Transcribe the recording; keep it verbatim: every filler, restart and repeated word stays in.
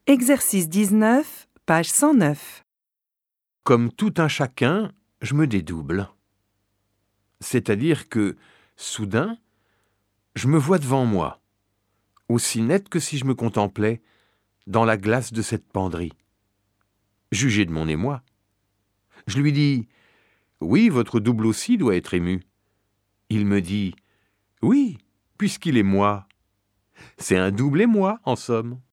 Exercice dix-neuf, page cent neuf. Comme tout un chacun, je me dédouble. C'est-à-dire que, soudain, je me vois devant moi, aussi net que si je me contemplais dans la glace de cette penderie. Jugez de mon émoi. Je lui dis « Oui, votre double aussi doit être ému. » Il me dit « Oui, puisqu'il est moi. » C'est un double émoi, en somme.